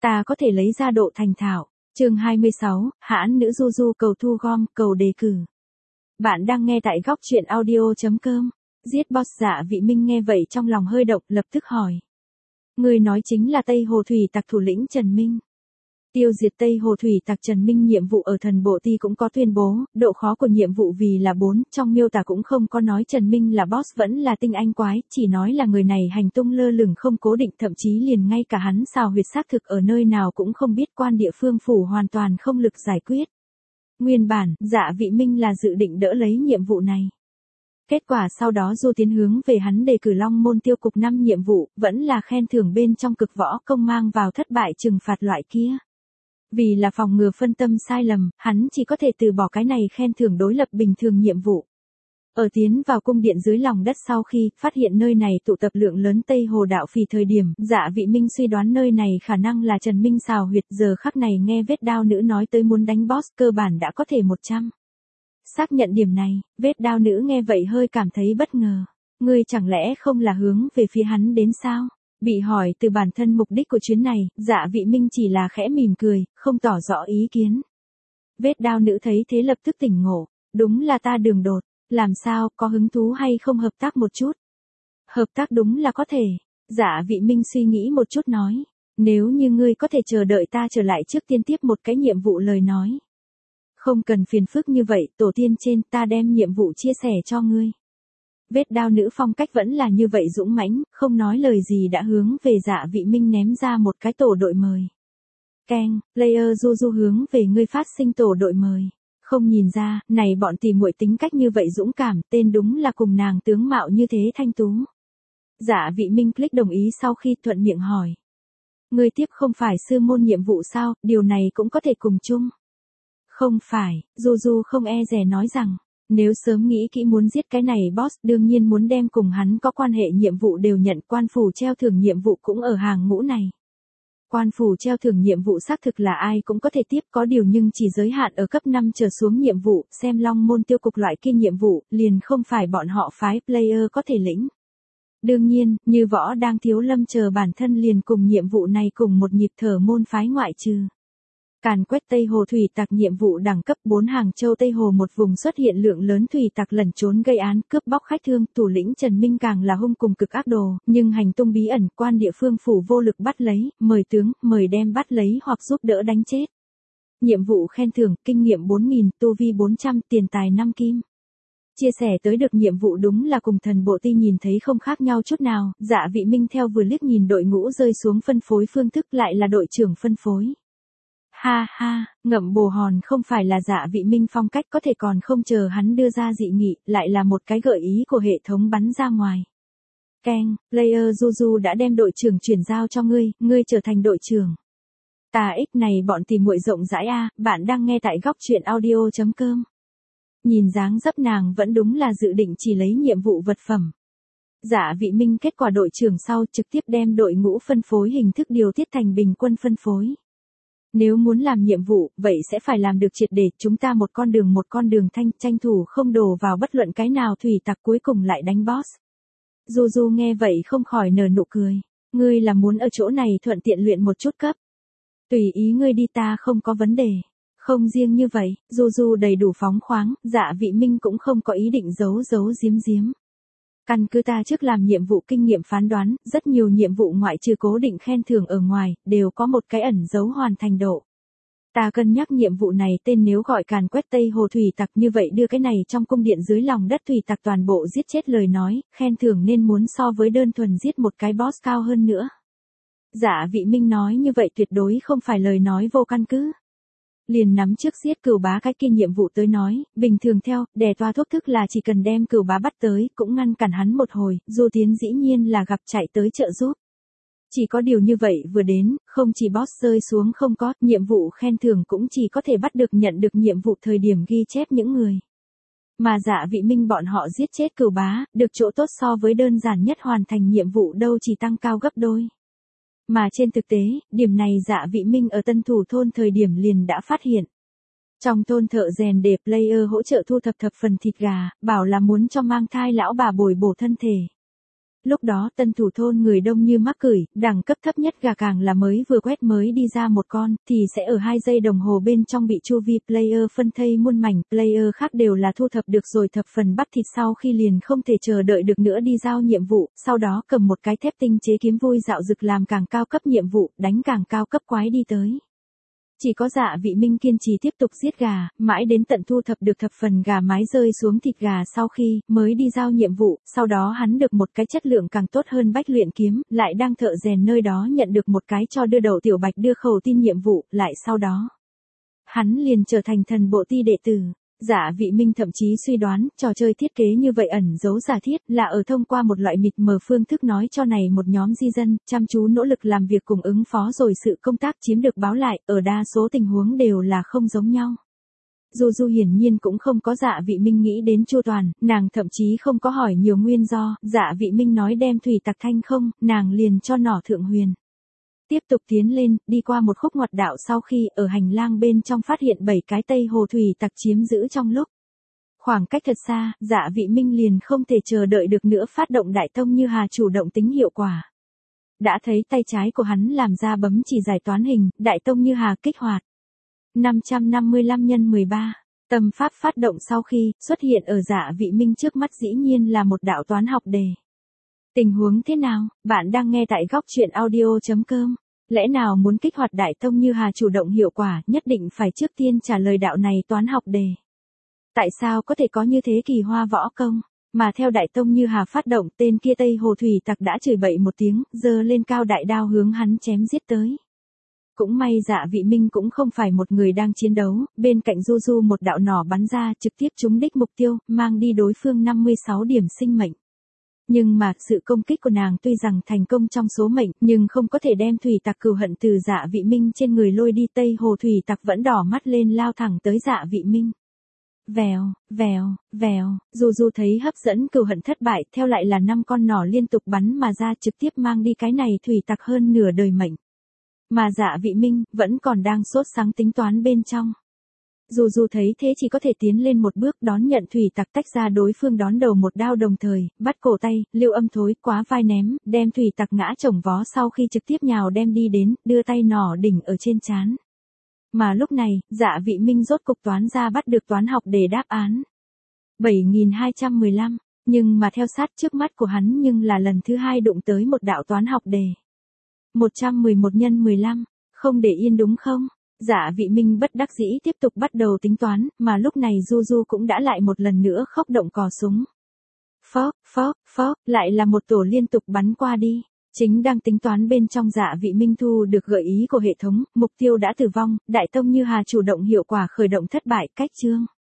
Ta có thể lấy ra độ thành thạo. Chương 26, hãn nữ du du cầu thu gom, cầu đề cử. Bạn đang nghe tại góc truyện audio.com. Giết boss. Dạ Vị Minh nghe vậy trong lòng hơi động, lập tức hỏi. Người nói chính là Tây Hồ Thủy Tặc thủ lĩnh Trần Minh. Tiêu diệt Tây Hồ Thủy Tặc Trần Minh nhiệm vụ ở thần bộ ti cũng có tuyên bố, độ khó của nhiệm vụ vì là 4, trong miêu tả cũng không có nói Trần Minh là boss vẫn là tinh anh quái, chỉ nói là người này hành tung lơ lửng không cố định, thậm chí liền ngay cả hắn xào huyệt xác thực ở nơi nào cũng không biết, quan địa phương phủ hoàn toàn không lực giải quyết. Nguyên bản, Dạ Vị Minh là dự định đỡ lấy nhiệm vụ này. Kết quả sau đó Du Tiến hướng về hắn đề cử Long Môn tiêu cục 5 nhiệm vụ, vẫn là khen thưởng bên trong cực võ công mang vào thất bại trừng phạt loại kia. Vì là phòng ngừa phân tâm sai lầm, hắn chỉ có thể từ bỏ cái này khen thưởng đối lập bình thường nhiệm vụ. Ở tiến vào cung điện dưới lòng đất sau khi phát hiện nơi này tụ tập lượng lớn Tây Hồ đạo phỉ thời điểm, Dạ Vị Minh suy đoán nơi này khả năng là Trần Minh xào huyệt, giờ khắc này nghe vết đao nữ nói tới muốn đánh boss, cơ bản đã có thể 100. Xác nhận điểm này, vết đao nữ nghe vậy hơi cảm thấy bất ngờ. Ngươi chẳng lẽ không là hướng về phía hắn đến sao? Bị hỏi từ bản thân mục đích của chuyến này, Dạ Vị Minh chỉ là khẽ mỉm cười, không tỏ rõ ý kiến. Vết đao nữ thấy thế lập tức tỉnh ngộ. Đúng là ta đường đột. Làm sao, có hứng thú hay không hợp tác một chút? Hợp tác đúng là có thể. Dạ Vị Minh suy nghĩ một chút nói. Nếu như ngươi có thể chờ đợi ta trở lại trước tiên tiếp một cái nhiệm vụ lời nói. Không cần phiền phức như vậy, tổ tiên trên, ta đem nhiệm vụ chia sẻ cho ngươi. Vết đao nữ phong cách vẫn là như vậy dũng mãnh, không nói lời gì đã hướng về Dạ Vị Minh ném ra một cái tổ đội mời. Keng, player du du hướng về ngươi phát sinh tổ đội mời. Không nhìn ra, này bọn tỉ muội tính cách như vậy dũng cảm, tên đúng là cùng nàng tướng mạo như thế thanh tú. Dạ Vị Minh click đồng ý sau khi thuận miệng hỏi. Ngươi tiếp không phải sư môn nhiệm vụ sao, điều này cũng có thể cùng chung. Không phải, Du Du không e dè nói rằng, nếu sớm nghĩ kỹ muốn giết cái này boss, đương nhiên muốn đem cùng hắn có quan hệ nhiệm vụ đều nhận, quan phủ treo thưởng nhiệm vụ cũng ở hàng ngũ này. Quan phủ treo thưởng nhiệm vụ xác thực là ai cũng có thể tiếp, có điều nhưng chỉ giới hạn ở cấp 5 trở xuống nhiệm vụ, xem Long Môn tiêu cục loại kia nhiệm vụ, liền không phải bọn họ phái player có thể lĩnh. Đương nhiên, như Võ đang Thiếu Lâm chờ bản thân liền cùng nhiệm vụ này cùng một nhịp thở môn phái ngoại trừ. Càn quét Tây Hồ Thủy Tặc nhiệm vụ đẳng cấp 4 Hàng Châu Tây Hồ, một vùng xuất hiện lượng lớn thủy tặc lẩn trốn gây án, cướp bóc khách thương, thủ lĩnh Trần Minh càng là hung cùng cực ác đồ, nhưng hành tung bí ẩn, quan địa phương phủ vô lực bắt lấy, mời tướng, mời đem bắt lấy hoặc giúp đỡ đánh chết. Nhiệm vụ khen thưởng, kinh nghiệm 4.000, tu vi 400, tiền tài 5 kim. Chia sẻ tới được nhiệm vụ đúng là cùng thần bộ ti nhìn thấy không khác nhau chút nào, Dạ Vị Minh theo vừa liếc nhìn đội ngũ rơi xuống phân phối phương thức lại là đội trưởng phân phối. Ha ha, ngậm bồ hòn không phải là Dạ Vị Minh phong cách, có thể còn không chờ hắn đưa ra dị nghị, lại là một cái gợi ý của hệ thống bắn ra ngoài. Keng, player Du Du đã đem đội trưởng chuyển giao cho ngươi, ngươi trở thành đội trưởng. Tà ích này bọn tỉ muội rộng rãi a, bạn đang nghe tại góc truyện audio.com. Nhìn dáng dấp nàng vẫn đúng là dự định chỉ lấy nhiệm vụ vật phẩm. Dạ Vị Minh kết quả đội trưởng sau trực tiếp đem đội ngũ phân phối hình thức điều tiết thành bình quân phân phối. Nếu muốn làm nhiệm vụ, vậy sẽ phải làm được triệt để, chúng ta một con đường tranh thủ không đổ vào bất luận cái nào thủy tặc, cuối cùng lại đánh boss. Du Du nghe vậy không khỏi nở nụ cười. Ngươi là muốn ở chỗ này thuận tiện luyện một chút cấp. Tùy ý ngươi đi, ta không có vấn đề. Không riêng như vậy, Du Du đầy đủ phóng khoáng, Dạ Vị Minh cũng không có ý định giấu giếm. Căn cứ ta trước làm nhiệm vụ kinh nghiệm phán đoán, rất nhiều nhiệm vụ ngoại trừ cố định khen thưởng ở ngoài, đều có một cái ẩn dấu hoàn thành độ. Ta cân nhắc nhiệm vụ này tên nếu gọi càn quét Tây Hồ Thủy Tặc, như vậy đưa cái này trong cung điện dưới lòng đất thủy tặc toàn bộ giết chết lời nói, khen thưởng nên muốn so với đơn thuần giết một cái boss cao hơn nữa. Dạ Vị Minh nói như vậy tuyệt đối không phải lời nói vô căn cứ. Liền nắm trước giết Cửu Bá cái kia nhiệm vụ tới nói, bình thường theo, đè toa thuốc thức là chỉ cần đem Cửu Bá bắt tới, cũng ngăn cản hắn một hồi, Du Tiến dĩ nhiên là gặp chạy tới trợ giúp. Chỉ có điều như vậy vừa đến, không chỉ boss rơi xuống không có, nhiệm vụ khen thưởng cũng chỉ có thể bắt được nhận được nhiệm vụ thời điểm ghi chép những người. Mà Dạ Vị Minh bọn họ giết chết Cửu Bá, được chỗ tốt so với đơn giản nhất hoàn thành nhiệm vụ đâu chỉ tăng cao gấp đôi. Mà trên thực tế, điểm này Dạ Vị Minh ở Tân Thủ thôn thời điểm liền đã phát hiện. Trong thôn thợ rèn để player hỗ trợ thu thập phần thịt gà, bảo là muốn cho mang thai lão bà bồi bổ thân thể. Lúc đó tân thủ thôn người đông như mắc cửi, đẳng cấp thấp nhất gà càng là mới vừa quét mới đi ra một con, thì sẽ ở 2 giây đồng hồ bên trong bị chu vi player phân thây muôn mảnh, player khác đều là thu thập được rồi thập phần bắp thịt sau khi liền không thể chờ đợi được nữa đi giao nhiệm vụ, sau đó cầm một cái thép tinh chế kiếm vui dạo dực làm càng cao cấp nhiệm vụ, đánh càng cao cấp quái đi tới. Chỉ có Dạ Vị Minh kiên trì tiếp tục giết gà, mãi đến tận thu thập được thập phần gà mái rơi xuống thịt gà sau khi mới đi giao nhiệm vụ, sau đó hắn được một cái chất lượng càng tốt hơn bách luyện kiếm, lại đang thợ rèn nơi đó nhận được một cái cho đưa đầu tiểu bạch đưa khẩu tin nhiệm vụ, lại sau đó hắn liền trở thành thần bộ ti đệ tử. Dạ Vị Minh thậm chí suy đoán, trò chơi thiết kế như vậy ẩn giấu giả thiết là ở thông qua một loại mịt mờ phương thức nói cho này một nhóm di dân, chăm chú nỗ lực làm việc cùng ứng phó rồi sự công tác chiếm được báo lại, ở đa số tình huống đều là không giống nhau. Du hiển nhiên cũng không có Dạ Vị Minh nghĩ đến chu toàn, nàng thậm chí không có hỏi nhiều nguyên do, Dạ Vị Minh nói đem thủy tặc thanh không, nàng liền cho nỏ thượng huyền. Tiếp tục tiến lên, đi qua một khúc ngoặt đạo sau khi ở hành lang bên trong phát hiện 7 cái Tây Hồ thủy tặc chiếm giữ trong lúc. Khoảng cách thật xa, Dạ Vị Minh liền không thể chờ đợi được nữa phát động đại tông như hà chủ động tính hiệu quả. Đã thấy tay trái của hắn làm ra bấm chỉ giải toán hình, đại tông như hà kích hoạt. 555 x 13. Tâm pháp phát động sau khi xuất hiện ở Dạ Vị Minh trước mắt dĩ nhiên là một đạo toán học đề. Tình huống thế nào? Bạn đang nghe tại góc truyện audio.com. Lẽ nào muốn kích hoạt đại tông như hà chủ động hiệu quả, nhất định phải trước tiên trả lời đạo này toán học đề. Tại sao có thể có như thế kỳ hoa võ công? Mà theo đại tông như hà phát động, tên kia Tây Hồ thủy tặc đã chửi bậy một tiếng, giơ lên cao đại đao hướng hắn chém giết tới. Cũng may Dạ Vị Minh cũng không phải một người đang chiến đấu, bên cạnh Du một đạo nỏ bắn ra trực tiếp trúng đích mục tiêu, mang đi đối phương 56 điểm sinh mệnh. Nhưng mà, sự công kích của nàng tuy rằng thành công trong số mệnh, nhưng không có thể đem thủy tặc cừu hận từ Dạ Vị Minh trên người lôi đi. Tây Hồ thủy tặc vẫn đỏ mắt lên lao thẳng tới Dạ Vị Minh. Vèo, vèo, vèo, Du thấy hấp dẫn cừu hận thất bại, theo lại là 5 con nỏ liên tục bắn mà ra trực tiếp mang đi cái này thủy tặc hơn nửa đời mệnh. Mà Dạ Vị Minh, vẫn còn đang sốt sáng tính toán bên trong. Du thấy thế chỉ có thể tiến lên một bước đón nhận thủy tặc tách ra đối phương đón đầu một đao đồng thời, bắt cổ tay, Liêu Âm thối quá vai ném, đem thủy tặc ngã chồng vó sau khi trực tiếp nhào đem đi đến, đưa tay nỏ đỉnh ở trên trán. Mà lúc này, Dạ Vị Minh rốt cục toán ra bắt được toán học để đáp án. 7215, nhưng mà theo sát trước mắt của hắn nhưng là lần thứ hai đụng tới một đạo toán học đề. 111 x 15, không để yên đúng không? Dạ Vị Minh bất đắc dĩ tiếp tục bắt đầu tính toán, mà lúc này Du cũng đã lại một lần nữa khốc động cò súng. Phóp, lại là một tổ liên tục bắn qua đi. Chính đang tính toán bên trong Dạ Vị Minh thu được gợi ý của hệ thống, mục tiêu đã tử vong, đại tông như hà chủ động hiệu quả khởi động thất bại, cách chương.